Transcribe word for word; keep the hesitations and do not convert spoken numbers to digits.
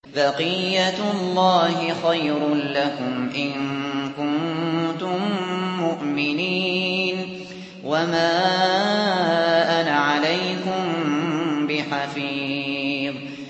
بَقِيَّتُ اللَّهِ خَيْرٌ لَّكُمْ إِن كُنتُم مُّؤْمِنِينَ وَمَا أَنَا عَلَيْكُم بِحَفِيظٍ